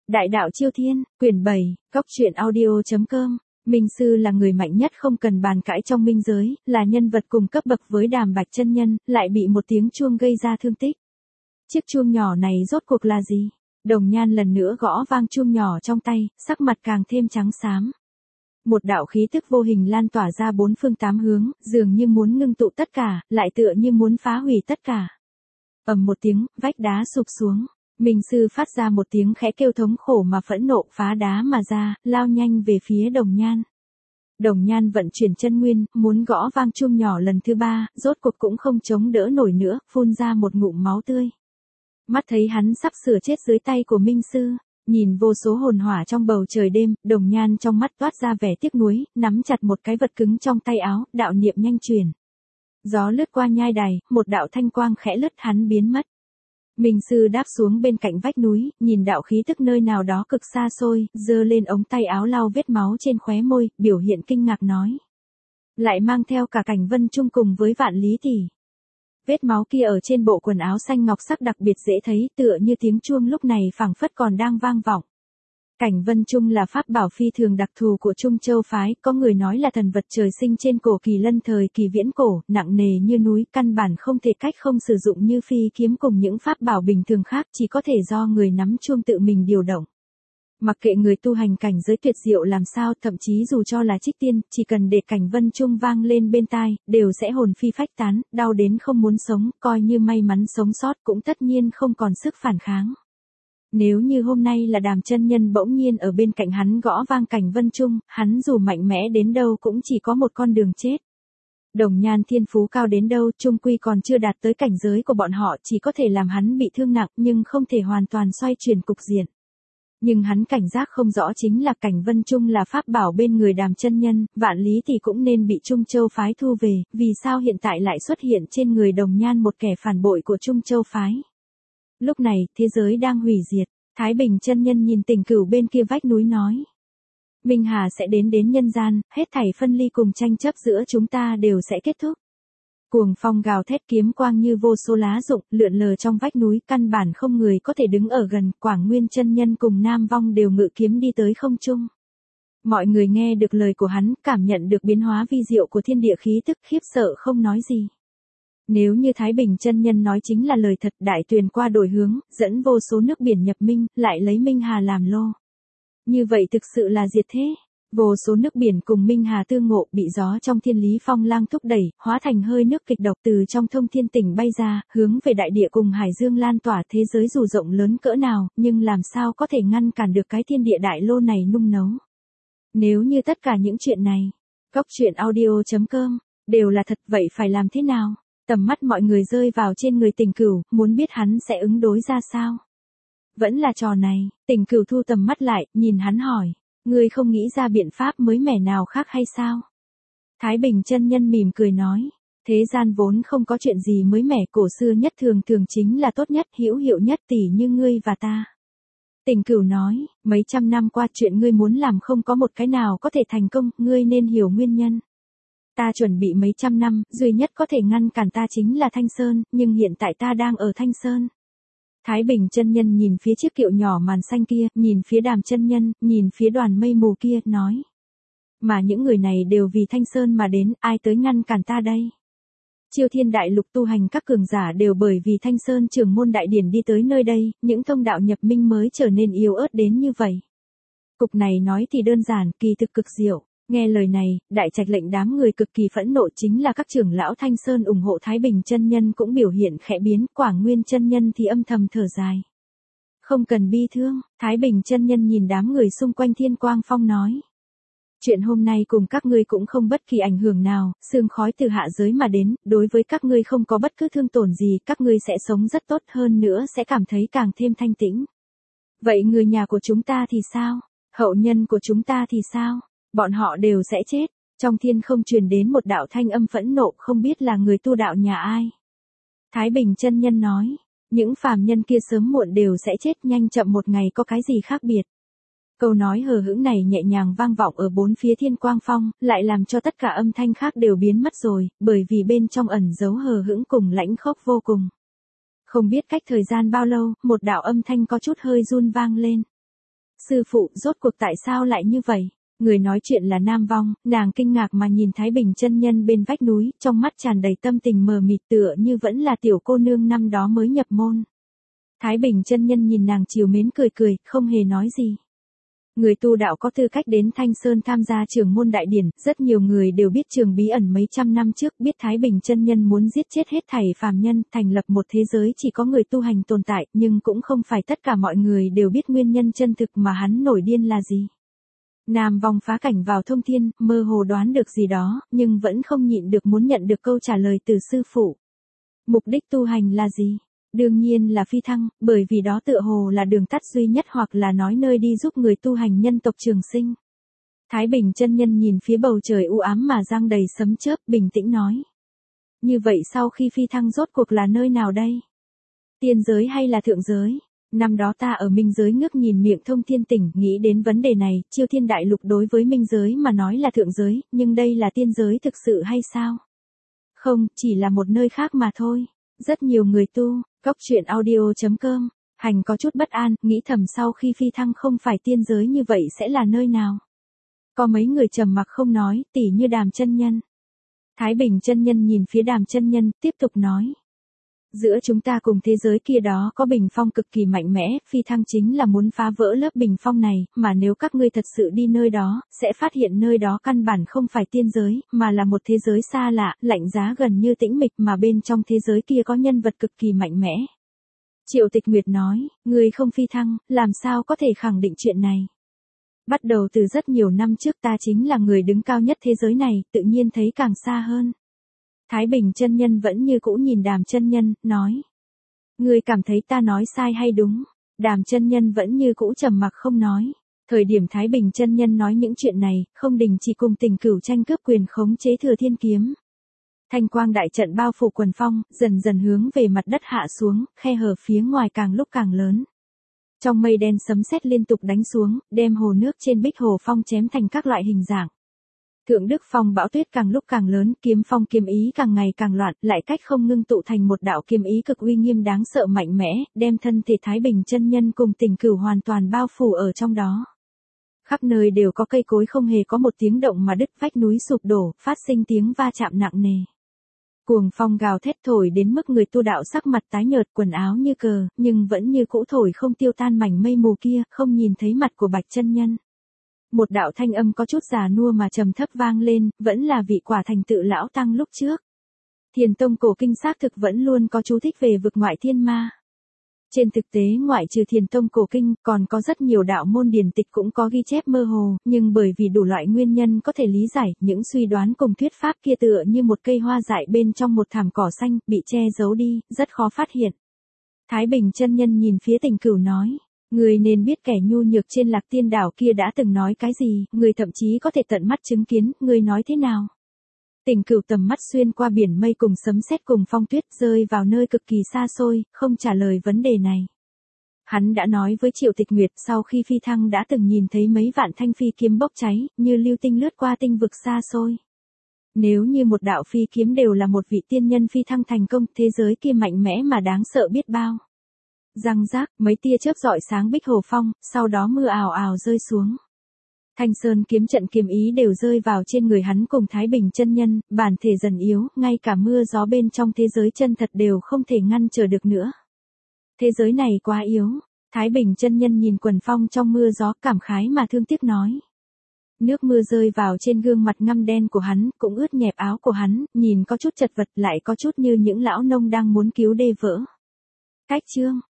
Đại đạo Chiêu Thiên, quyển 7, góc truyện audio.com. Minh Sư là người mạnh nhất không cần bàn cãi trong minh giới, là nhân vật cùng cấp bậc với Đàm Bạch chân nhân, lại bị một tiếng chuông gây ra thương tích. Chiếc chuông nhỏ này rốt cuộc là gì? Đồng Nhan lần nữa gõ vang chuông nhỏ trong tay, sắc mặt càng thêm trắng xám. Một đạo khí tức vô hình lan tỏa ra bốn phương tám hướng, dường như muốn ngưng tụ tất cả, lại tựa như muốn phá hủy tất cả. Ầm một tiếng, vách đá sụp xuống. Minh Sư phát ra một tiếng khẽ kêu thống khổ mà phẫn nộ, phá đá mà ra, lao nhanh về phía Đồng Nhan. Đồng Nhan vận chuyển chân nguyên, muốn gõ vang chuông nhỏ lần thứ 3, rốt cuộc cũng không chống đỡ nổi nữa, phun ra một ngụm máu tươi. Mắt thấy hắn sắp sửa chết dưới tay của Minh Sư, nhìn vô số hồn hỏa trong bầu trời đêm, Đồng Nhan trong mắt toát ra vẻ tiếc nuối, nắm chặt một cái vật cứng trong tay áo, đạo niệm nhanh truyền. Gió lướt qua nhai đài, một đạo thanh quang khẽ lướt hắn biến mất. Minh Sư đáp xuống bên cạnh vách núi, nhìn đạo khí tức nơi nào đó cực xa xôi, giơ lên ống tay áo lau vết máu trên khóe môi, biểu hiện kinh ngạc nói. Lại mang theo cả Cảnh Vân Trung cùng với Vạn Lý tỷ. Vết máu kia ở trên bộ quần áo xanh ngọc sắc đặc biệt dễ thấy, tựa như tiếng chuông lúc này phảng phất còn đang vang vọng. Cảnh Vân Trung là pháp bảo phi thường đặc thù của Trung Châu phái, có người nói là thần vật trời sinh trên cổ Kỳ Lân thời kỳ viễn cổ, nặng nề như núi, căn bản không thể cách không sử dụng như phi kiếm cùng những pháp bảo bình thường khác, chỉ có thể do người nắm chuông tự mình điều động. Mặc kệ người tu hành cảnh giới tuyệt diệu làm sao, thậm chí dù cho là trích tiên, chỉ cần để Cảnh Vân Trung vang lên bên tai, đều sẽ hồn phi phách tán, đau đến không muốn sống, coi như may mắn sống sót cũng tất nhiên không còn sức phản kháng. Nếu như hôm nay là Đàm chân nhân bỗng nhiên ở bên cạnh hắn gõ vang Cảnh Vân Trung, hắn dù mạnh mẽ đến đâu cũng chỉ có một con đường chết. Đồng Nhan thiên phú cao đến đâu, chung quy còn chưa đạt tới cảnh giới của bọn họ, chỉ có thể làm hắn bị thương nặng nhưng không thể hoàn toàn xoay chuyển cục diện. Nhưng hắn cảnh giác không rõ chính là Cảnh Vân Trung là pháp bảo bên người Đàm chân nhân, Vạn Lý thì cũng nên bị Trung Châu phái thu về, vì sao hiện tại lại xuất hiện trên người Đồng Nhan một kẻ phản bội của Trung Châu phái. Lúc này, thế giới đang hủy diệt, Thái Bình chân nhân nhìn Tình Cửu bên kia vách núi nói. Minh Hà sẽ đến nhân gian, hết thảy phân ly cùng tranh chấp giữa chúng ta đều sẽ kết thúc. Cuồng phong gào thét, kiếm quang như vô số lá rụng, lượn lờ trong vách núi, căn bản không người có thể đứng ở gần, Quảng Nguyên chân nhân cùng Nam Vong đều ngự kiếm đi tới không trung. Mọi người nghe được lời của hắn, cảm nhận được biến hóa vi diệu của thiên địa khí tức, khiếp sợ không nói gì. Nếu như Thái Bình chân nhân nói chính là lời thật, đại tuyền qua đổi hướng, dẫn vô số nước biển nhập minh, lại lấy Minh Hà làm lô. Như vậy thực sự là diệt thế. Vô số nước biển cùng Minh Hà tương ngộ, bị gió trong thiên lý phong lang thúc đẩy, hóa thành hơi nước kịch độc từ trong thông thiên tỉnh bay ra, hướng về đại địa cùng hải dương lan tỏa. Thế giới dù rộng lớn cỡ nào, nhưng làm sao có thể ngăn cản được cái thiên địa đại lô này nung nấu. Nếu như tất cả những chuyện này, góc truyện audio.com, đều là thật, vậy phải làm thế nào? Tầm mắt mọi người rơi vào trên người Tình Cửu, muốn biết hắn sẽ ứng đối ra sao. Vẫn là trò này, Tình Cửu thu tầm mắt lại, nhìn hắn hỏi. Ngươi không nghĩ ra biện pháp mới mẻ nào khác hay sao? Thái Bình chân nhân mỉm cười nói. Thế gian vốn không có chuyện gì mới mẻ, cổ xưa nhất thường thường chính là tốt nhất, hữu hiệu nhất, tỉ như ngươi và ta. Tình Cửu nói, mấy trăm năm qua chuyện ngươi muốn làm không có một cái nào có thể thành công, ngươi nên hiểu nguyên nhân. Ta chuẩn bị mấy trăm năm, duy nhất có thể ngăn cản ta chính là Thanh Sơn, nhưng hiện tại ta đang ở Thanh Sơn. Thái Bình chân nhân nhìn phía chiếc kiệu nhỏ màn xanh kia, nhìn phía Đàm chân nhân, nhìn phía đoàn mây mù kia, nói. Mà những người này đều vì Thanh Sơn mà đến, ai tới ngăn cản ta đây? Chiêu Thiên đại lục tu hành các cường giả đều bởi vì Thanh Sơn trưởng môn đại điển đi tới nơi đây, những thông đạo nhập minh mới trở nên yếu ớt đến như vậy. Cục này nói thì đơn giản, kỳ thực cực diệu. Nghe lời này, đại trạch lệnh đám người cực kỳ phẫn nộ, chính là các trưởng lão Thanh Sơn ủng hộ Thái Bình chân nhân cũng biểu hiện khẽ biến, Quảng Nguyên chân nhân thì âm thầm thở dài. Không cần bi thương, Thái Bình chân nhân nhìn đám người xung quanh Thiên Quang Phong nói. Chuyện hôm nay cùng các ngươi cũng không bất kỳ ảnh hưởng nào, sương khói từ hạ giới mà đến, đối với các ngươi không có bất cứ thương tổn gì, các ngươi sẽ sống rất tốt, hơn nữa sẽ cảm thấy càng thêm thanh tĩnh. Vậy người nhà của chúng ta thì sao? Hậu nhân của chúng ta thì sao? Bọn họ đều sẽ chết. Trong thiên không truyền đến một đạo thanh âm phẫn nộ, không biết là người tu đạo nhà ai. Thái Bình chân nhân nói, những phàm nhân kia sớm muộn đều sẽ chết, nhanh chậm một ngày có cái gì khác biệt. Câu nói hờ hững này nhẹ nhàng vang vọng ở bốn phía Thiên Quang Phong, lại làm cho tất cả âm thanh khác đều biến mất rồi, bởi vì bên trong ẩn giấu hờ hững cùng lãnh khốc vô cùng. Không biết cách thời gian bao lâu, một đạo âm thanh có chút hơi run vang lên. Sư phụ, rốt cuộc tại sao lại như vậy? Người nói chuyện là Nam Vong, nàng kinh ngạc mà nhìn Thái Bình chân nhân bên vách núi, trong mắt tràn đầy tâm tình mờ mịt tựa như vẫn là tiểu cô nương năm đó mới nhập môn. Thái Bình chân nhân nhìn nàng trìu mến cười cười, không hề nói gì. Người tu đạo có tư cách đến Thanh Sơn tham gia trường môn đại điển, rất nhiều người đều biết trường bí ẩn mấy trăm năm trước, biết Thái Bình chân nhân muốn giết chết hết thảy phàm nhân, thành lập một thế giới chỉ có người tu hành tồn tại, nhưng cũng không phải tất cả mọi người đều biết nguyên nhân chân thực mà hắn nổi điên là gì. Nam Vong phá cảnh vào thông thiên, mơ hồ đoán được gì đó, nhưng vẫn không nhịn được muốn nhận được câu trả lời từ sư phụ. Mục đích tu hành là gì? Đương nhiên là phi thăng, bởi vì đó tựa hồ là đường tắt duy nhất hoặc là nói nơi đi giúp người tu hành nhân tộc trường sinh. Thái Bình chân nhân nhìn phía bầu trời u ám mà giăng đầy sấm chớp, bình tĩnh nói. Như vậy sau khi phi thăng rốt cuộc là nơi nào đây? Tiên giới hay là thượng giới? Năm đó ta ở minh giới ngước nhìn miệng thông thiên tỉnh, nghĩ đến vấn đề này, Chiêu Thiên Đại Lục đối với minh giới mà nói là thượng giới, nhưng đây là tiên giới thực sự hay sao? Không, chỉ là một nơi khác mà thôi. Rất nhiều người tu, Góc Truyện Audio.com, Hành có chút bất an, nghĩ thầm sau khi phi thăng không phải tiên giới như vậy sẽ là nơi nào. Có mấy người trầm mặc không nói, tỉ như Đàm chân nhân. Thái Bình chân nhân nhìn phía Đàm chân nhân, tiếp tục nói. Giữa chúng ta cùng thế giới kia đó có bình phong cực kỳ mạnh mẽ, phi thăng chính là muốn phá vỡ lớp bình phong này, mà nếu các ngươi thật sự đi nơi đó, sẽ phát hiện nơi đó căn bản không phải tiên giới, mà là một thế giới xa lạ, lạnh giá gần như tĩnh mịch mà bên trong thế giới kia có nhân vật cực kỳ mạnh mẽ. Triệu Tịch Nguyệt nói, ngươi không phi thăng, làm sao có thể khẳng định chuyện này. Bắt đầu từ rất nhiều năm trước ta chính là người đứng cao nhất thế giới này, tự nhiên thấy càng xa hơn. Thái Bình chân nhân vẫn như cũ nhìn Đàm chân nhân, nói. Ngươi cảm thấy ta nói sai hay đúng? Đàm chân nhân vẫn như cũ trầm mặc không nói. Thời điểm Thái Bình chân nhân nói những chuyện này, không đình chỉ cùng Tình Cửu tranh cướp quyền khống chế Thừa Thiên kiếm. Thanh quang đại trận bao phủ quần phong, dần dần hướng về mặt đất hạ xuống, khe hở phía ngoài càng lúc càng lớn. Trong mây đen sấm sét liên tục đánh xuống, đem hồ nước trên Bích Hồ Phong chém thành các loại hình dạng. Thượng Đức Phong bão tuyết càng lúc càng lớn, kiếm phong kiếm ý càng ngày càng loạn, lại cách không ngưng tụ thành một đạo kiếm ý cực uy nghiêm đáng sợ mạnh mẽ, đem thân thể Thái Bình chân nhân cùng Tình Cửu hoàn toàn bao phủ ở trong đó. Khắp nơi đều có cây cối không hề có một tiếng động mà đứt, vách núi sụp đổ, phát sinh tiếng va chạm nặng nề. Cuồng phong gào thét thổi đến mức người tu đạo sắc mặt tái nhợt, quần áo như cờ, nhưng vẫn như cũ thổi không tiêu tan mảnh mây mù kia, không nhìn thấy mặt của Bạch chân nhân. Một đạo thanh âm có chút già nua mà trầm thấp vang lên, vẫn là vị quả thành tựu lão tăng lúc trước. Thiền Tông cổ kinh xác thực vẫn luôn có chú thích về vực ngoại thiên ma. Trên thực tế ngoại trừ Thiền Tông cổ kinh, còn có rất nhiều đạo môn điển tịch cũng có ghi chép mơ hồ, nhưng bởi vì đủ loại nguyên nhân có thể lý giải, những suy đoán cùng thuyết pháp kia tựa như một cây hoa dại bên trong một thảm cỏ xanh, bị che giấu đi, rất khó phát hiện. Thái Bình chân nhân nhìn phía Tình Cửu nói. Người nên biết kẻ nhu nhược trên Lạc Tiên đảo kia đã từng nói cái gì, người thậm chí có thể tận mắt chứng kiến, người nói thế nào. Tình Cửu tầm mắt xuyên qua biển mây cùng sấm sét cùng phong tuyết rơi vào nơi cực kỳ xa xôi, không trả lời vấn đề này. Hắn đã nói với Triệu Tịch Nguyệt sau khi phi thăng đã từng nhìn thấy mấy vạn thanh phi kiếm bốc cháy, như lưu tinh lướt qua tinh vực xa xôi. Nếu như một đạo phi kiếm đều là một vị tiên nhân phi thăng thành công, thế giới kia mạnh mẽ mà đáng sợ biết bao. Răng rác, mấy tia chớp rọi sáng Bích Hồ Phong, sau đó mưa ào ào rơi xuống. Thanh Sơn kiếm trận kiếm ý đều rơi vào trên người hắn cùng Thái Bình chân nhân, bản thể dần yếu, ngay cả mưa gió bên trong thế giới chân thật đều không thể ngăn trở được nữa. Thế giới này quá yếu. Thái Bình chân nhân nhìn quần phong trong mưa gió cảm khái mà thương tiếc nói. Nước mưa rơi vào trên gương mặt ngăm đen của hắn, cũng ướt nhẹp áo của hắn, nhìn có chút chật vật lại có chút như những lão nông đang muốn cứu đê vỡ. Cách chương